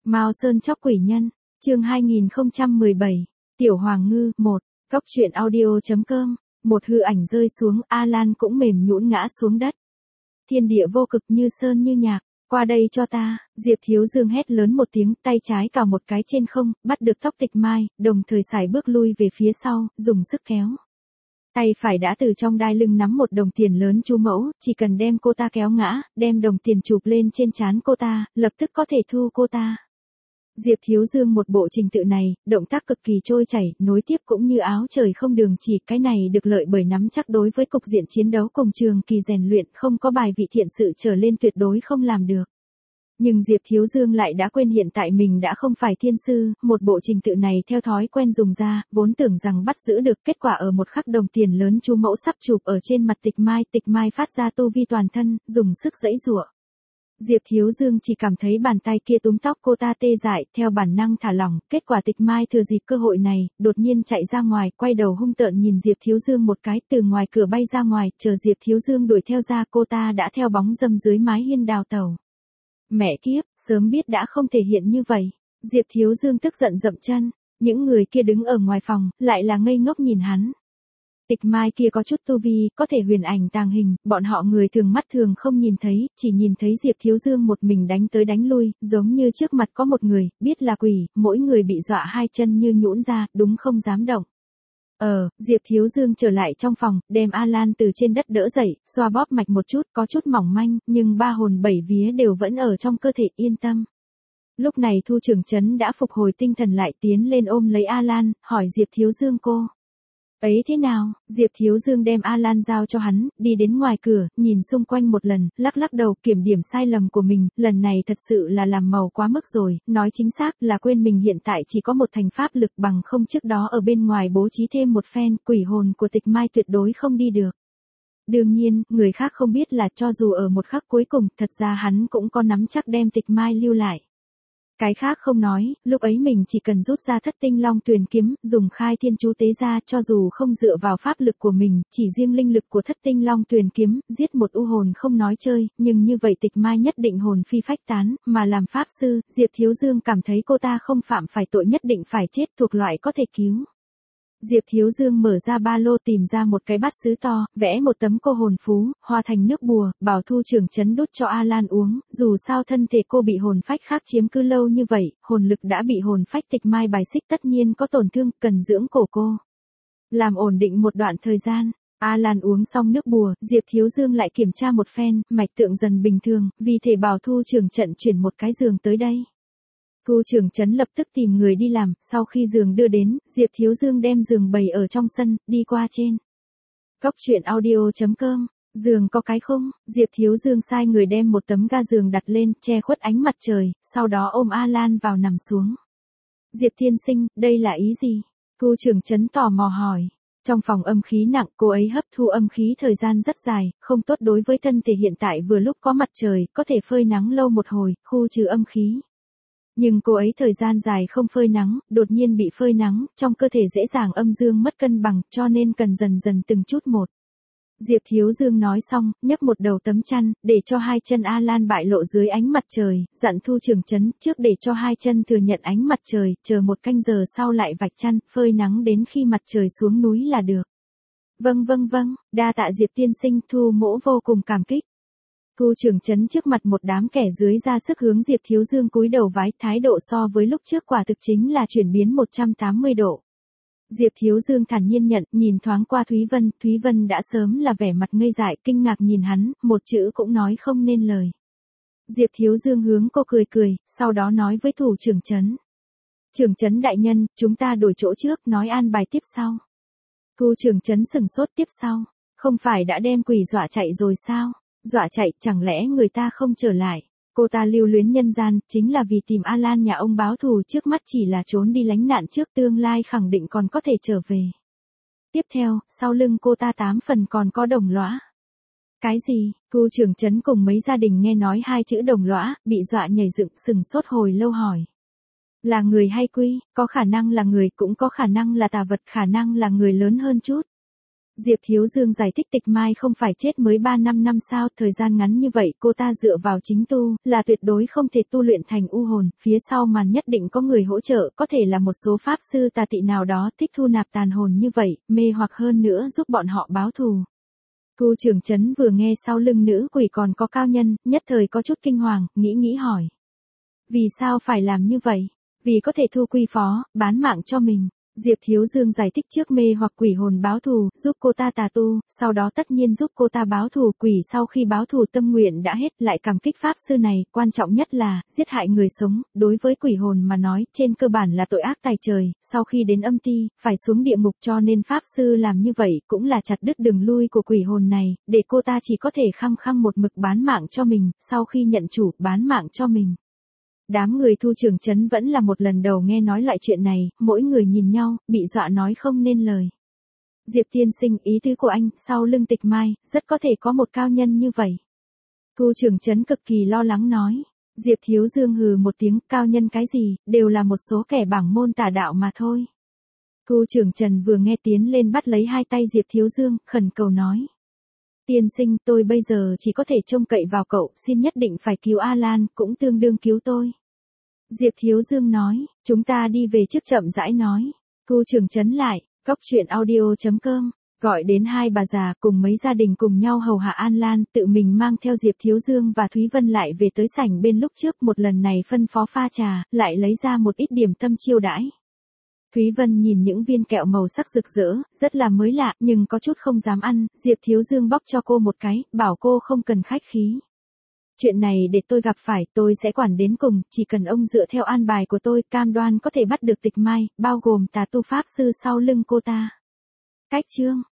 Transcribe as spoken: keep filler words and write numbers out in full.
Mao Sơn chóc quỷ nhân, chương hai nghìn không trăm mười bảy, Tiểu Hoàng Ngư, một, Cóc truyện audio chấm com, một hư ảnh rơi xuống, Alan cũng mềm nhũn ngã xuống đất. Thiên địa vô cực như sơn như nhạc, qua đây cho ta, Diệp Thiếu Dương hét lớn một tiếng, tay trái cào một cái trên không, bắt được tóc Tịch Mai, đồng thời sải bước lui về phía sau, dùng sức kéo. Tay phải đã từ trong đai lưng nắm một đồng tiền lớn Chu Mẫu, chỉ cần đem cô ta kéo ngã, đem đồng tiền chụp lên trên trán cô ta, lập tức có thể thu cô ta. Diệp Thiếu Dương một bộ trình tự này, động tác cực kỳ trôi chảy, nối tiếp cũng như áo trời không đường chỉ, cái này được lợi bởi nắm chắc đối với cục diện chiến đấu cùng trường kỳ rèn luyện, không có bài vị thiện sự trở lên tuyệt đối không làm được. Nhưng Diệp Thiếu Dương lại đã quên hiện tại mình đã không phải thiên sư, một bộ trình tự này theo thói quen dùng ra, vốn tưởng rằng bắt giữ được, kết quả ở một khắc đồng tiền lớn Chu Mẫu sắp chụp ở trên mặt Tịch Mai, Tịch Mai phát ra tu vi toàn thân, dùng sức giãy giụa. Diệp Thiếu Dương chỉ cảm thấy bàn tay kia túm tóc cô ta tê dại, theo bản năng thả lỏng, kết quả Tịch Mai thừa dịp cơ hội này, đột nhiên chạy ra ngoài, quay đầu hung tợn nhìn Diệp Thiếu Dương một cái, từ ngoài cửa bay ra ngoài, chờ Diệp Thiếu Dương đuổi theo ra, cô ta đã theo bóng dâm dưới mái hiên đào tẩu. Mẹ kiếp, sớm biết đã không thể hiện như vậy. Diệp Thiếu Dương tức giận dậm chân, những người kia đứng ở ngoài phòng, lại là ngây ngốc nhìn hắn. Tịch Mai kia có chút tu vi, có thể huyền ảnh tàng hình, bọn họ người thường mắt thường không nhìn thấy, chỉ nhìn thấy Diệp Thiếu Dương một mình đánh tới đánh lui, giống như trước mặt có một người, biết là quỷ, mỗi người bị dọa hai chân như nhũn ra, đúng không dám động. Ờ, Diệp Thiếu Dương trở lại trong phòng, đem Alan từ trên đất đỡ dậy, xoa bóp mạch một chút, có chút mỏng manh, nhưng ba hồn bảy vía đều vẫn ở trong cơ thể, yên tâm. Lúc này Thu Trường Chấn đã phục hồi tinh thần lại, tiến lên ôm lấy Alan, hỏi Diệp Thiếu Dương cô. Ấy thế nào, Diệp Thiếu Dương đem Alan giao cho hắn, đi đến ngoài cửa, nhìn xung quanh một lần, lắc lắc đầu kiểm điểm sai lầm của mình, lần này thật sự là làm màu quá mức rồi, nói chính xác là quên mình hiện tại chỉ có một thành pháp lực bằng không trước đó ở bên ngoài bố trí thêm một phen, quỷ hồn của Tịch Mai tuyệt đối không đi được. Đương nhiên, người khác không biết là cho dù ở một khắc cuối cùng, thật ra hắn cũng có nắm chắc đem Tịch Mai lưu lại. Cái khác không nói, lúc ấy mình chỉ cần rút ra Thất Tinh Long Tuyền kiếm, dùng khai thiên chú tế ra, cho dù không dựa vào pháp lực của mình, chỉ riêng linh lực của Thất Tinh Long Tuyền kiếm, giết một u hồn không nói chơi, nhưng như vậy Tịch Mai nhất định hồn phi phách tán, mà làm pháp sư, Diệp Thiếu Dương cảm thấy cô ta không phạm phải tội nhất định phải chết, thuộc loại có thể cứu. Diệp Thiếu Dương mở ra ba lô tìm ra một cái bát sứ to, vẽ một tấm cô hồn phú, hòa thành nước bùa, bảo Thu Trường Chấn đút cho Alan uống, dù sao thân thể cô bị hồn phách khác chiếm cứ lâu như vậy, hồn lực đã bị hồn phách Tịch Mai bài xích tất nhiên có tổn thương, cần dưỡng cổ cô. Làm ổn định một đoạn thời gian, Alan uống xong nước bùa, Diệp Thiếu Dương lại kiểm tra một phen, mạch tượng dần bình thường, vì thể bảo Thu Trường Trận chuyển một cái giường tới đây. Thu Trường Chấn lập tức tìm người đi làm, sau khi giường đưa đến, Diệp Thiếu Dương đem giường bày ở trong sân, đi qua trên. Cóc truyện audio chấm com, giường có cái khung, Diệp Thiếu Dương sai người đem một tấm ga giường đặt lên, che khuất ánh mặt trời, sau đó ôm Alan vào nằm xuống. Diệp Thiên Sinh, đây là ý gì? Thu Trường Chấn tò mò hỏi. Trong phòng âm khí nặng, cô ấy hấp thu âm khí thời gian rất dài, không tốt đối với thân thể hiện tại vừa lúc có mặt trời, có thể phơi nắng lâu một hồi, khu trừ âm khí. Nhưng cô ấy thời gian dài không phơi nắng, đột nhiên bị phơi nắng, trong cơ thể dễ dàng âm dương mất cân bằng, cho nên cần dần dần từng chút một. Diệp Thiếu Dương nói xong, nhấc một đầu tấm chăn, để cho hai chân Alan bại lộ dưới ánh mặt trời, dặn Thu Trường Chấn trước để cho hai chân thừa nhận ánh mặt trời, chờ một canh giờ sau lại vạch chăn, phơi nắng đến khi mặt trời xuống núi là được. Vâng vâng vâng, đa tạ Diệp Tiên Sinh, Thu mỗ vô cùng cảm kích. Thu Trường Chấn trước mặt một đám kẻ dưới ra sức hướng Diệp Thiếu Dương cúi đầu vái, thái độ so với lúc trước quả thực chính là chuyển biến một trăm tám mươi độ. Diệp Thiếu Dương thản nhiên nhận, nhìn thoáng qua Thúy Vân, Thúy Vân đã sớm là vẻ mặt ngây dại, kinh ngạc nhìn hắn, một chữ cũng nói không nên lời. Diệp Thiếu Dương hướng cô cười cười, sau đó nói với Thủ Trường Chấn. Trường Chấn đại nhân, chúng ta đổi chỗ trước, nói an bài tiếp sau. Thu Trường Chấn sừng sốt, tiếp sau, không phải đã đem quỷ dọa chạy rồi sao? Dọa chạy, chẳng lẽ người ta không trở lại? Cô ta lưu luyến nhân gian, chính là vì tìm Alan nhà ông báo thù, trước mắt chỉ là trốn đi lánh nạn trước, tương lai khẳng định còn có thể trở về. Tiếp theo, sau lưng cô ta tám phần còn có đồng lõa. Cái gì? Thu Trường Chấn cùng mấy gia đình nghe nói hai chữ đồng lõa, bị dọa nhảy dựng, sừng sốt hồi lâu hỏi. Là người hay quỷ? Có khả năng là người, cũng có khả năng là tà vật, khả năng là người lớn hơn chút. Diệp Thiếu Dương giải thích Tịch Mai không phải chết mới ba năm năm sao, thời gian ngắn như vậy cô ta dựa vào chính tu, là tuyệt đối không thể tu luyện thành u hồn, phía sau màn nhất định có người hỗ trợ, có thể là một số pháp sư tà tị nào đó thích thu nạp tàn hồn như vậy, mê hoặc hơn nữa giúp bọn họ báo thù. Cu Trường Chấn vừa nghe sau lưng nữ quỷ còn có cao nhân, nhất thời có chút kinh hoàng, nghĩ nghĩ hỏi. Vì sao phải làm như vậy? Vì có thể thu quy phó, bán mạng cho mình. Diệp Thiếu Dương giải thích trước mê hoặc quỷ hồn báo thù, giúp cô ta tà tu, sau đó tất nhiên giúp cô ta báo thù. Quỷ sau khi báo thù tâm nguyện đã hết, lại cảm kích pháp sư này, quan trọng nhất là, giết hại người sống, đối với quỷ hồn mà nói, trên cơ bản là tội ác tày trời, sau khi đến âm ti, phải xuống địa ngục, cho nên pháp sư làm như vậy, cũng là chặt đứt đường lui của quỷ hồn này, để cô ta chỉ có thể khăng khăng một mực bán mạng cho mình, sau khi nhận chủ, bán mạng cho mình. Đám người Thu Trường Chấn vẫn là một lần đầu nghe nói loại chuyện này, mỗi người nhìn nhau, bị dọa nói không nên lời. Diệp tiên sinh, ý tứ của anh, sau lưng Tịch Mai, rất có thể có một cao nhân như vậy. Thu Trường Chấn cực kỳ lo lắng nói. Diệp Thiếu Dương hừ một tiếng, cao nhân cái gì, đều là một số kẻ bảng môn tà đạo mà thôi. Thu Trường Trần vừa nghe tiến lên bắt lấy hai tay Diệp Thiếu Dương, khẩn cầu nói. Tiên sinh, tôi bây giờ chỉ có thể trông cậy vào cậu, xin nhất định phải cứu A-Lan, cũng tương đương cứu tôi. Diệp Thiếu Dương nói, chúng ta đi về trước, chậm rãi nói. Thu Trường Chấn lại, cóc truyện audio chấm com, gọi đến hai bà già cùng mấy gia đình cùng nhau hầu hạ An Lan, tự mình mang theo Diệp Thiếu Dương và Thúy Vân lại về tới sảnh bên lúc trước, một lần này phân phó pha trà, lại lấy ra một ít điểm tâm chiêu đãi. Thúy Vân nhìn những viên kẹo màu sắc rực rỡ, rất là mới lạ, nhưng có chút không dám ăn, Diệp Thiếu Dương bóc cho cô một cái, bảo cô không cần khách khí. Chuyện này để tôi gặp phải, tôi sẽ quản đến cùng, chỉ cần ông dựa theo an bài của tôi, cam đoan có thể bắt được Tịch Mai, bao gồm tà tu pháp sư sau lưng cô ta. Cách chương